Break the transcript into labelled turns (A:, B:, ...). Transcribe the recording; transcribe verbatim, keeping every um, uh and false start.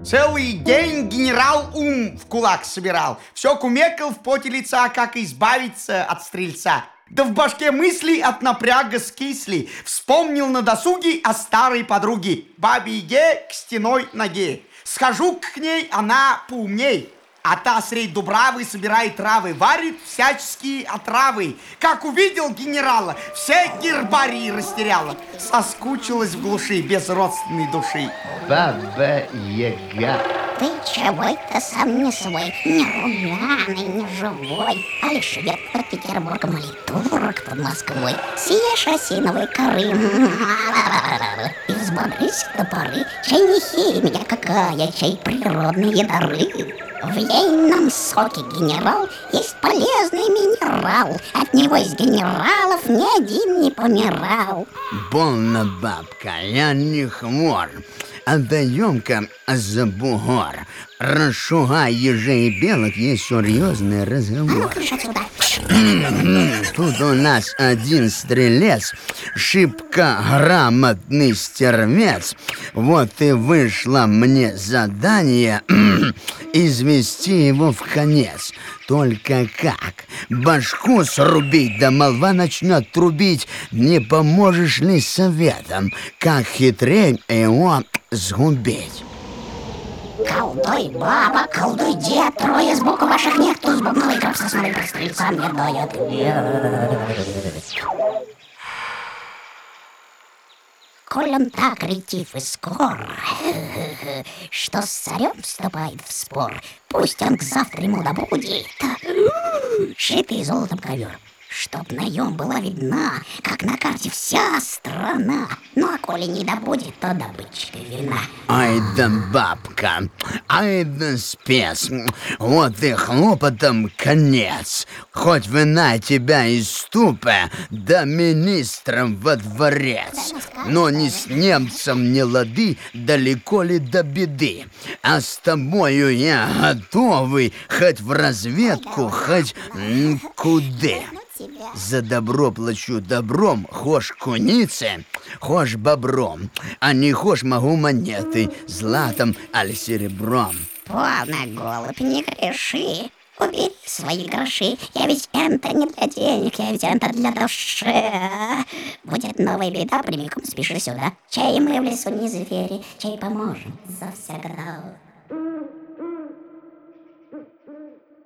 A: Целый день генерал ум в кулак собирал. Все кумекал в поте лица, как избавиться от стрельца. Да в башке мысли от напряга скисли. Вспомнил на досуге о старой подруге, бабе Яге к стеной ноге. Схожу к ней, она поумней. А та средь дубравы собирает травы, варит всяческие отравы. Как увидел генерала, все гербарии растеряла. Соскучилась в глуши без родственной души.
B: Баба Яга.
C: Ты чего это сам не свой, не румяный, не живой, а лишь швед под Петербургом или турок под Москвой. Съешь осиновой коры и взбодрись до поры. Чай не химия какая, чай природные дары. В ейном соке генерал есть полезный минерал. От него из генералов ни один не помирал.
B: Больно, бабка, я не хвор. Отдаем-ка за бугор. Расшугай ежей и белок, есть серьезный разговор. Тут у нас один стрелец, шибко грамотный стервец. Вот и вышло мне задание извести его в конец. Только как? Башку срубить, да молва начнет трубить. Не поможешь ли советом, как хитрее его сгубить?
C: Колдуй, баба, колдуй, дед, трое сбоку ваших нет, туз бубновый гроб сосновый про стрельца мне дает. Коль он так ретив и скор, что с царем вступает в спор, пусть он к завтра ему добудет шитый золотом ковер, чтоб на нем была видна, как на карте вся страна. Ну а коли не добудет, то добытчика вина.
B: Ай да бабка, ай да спец, вот и хлопотом конец. Хоть вина тебя из ступа, да министром во дворец. Но ни с немцем не лады, далеко ли до беды. А с тобою я готовый, хоть в разведку, хоть м, куды. За добро плачу добром, хошь кунице, хошь бобром, а не хошь могу монеты златом аль серебром.
C: Полно, голубь, не греши, убери свои гроши. Я ведь это не для денег, я ведь это для души. Будет новая беда, прямиком спеши сюда. Чай мы в лесу не звери, чай поможем завсегда.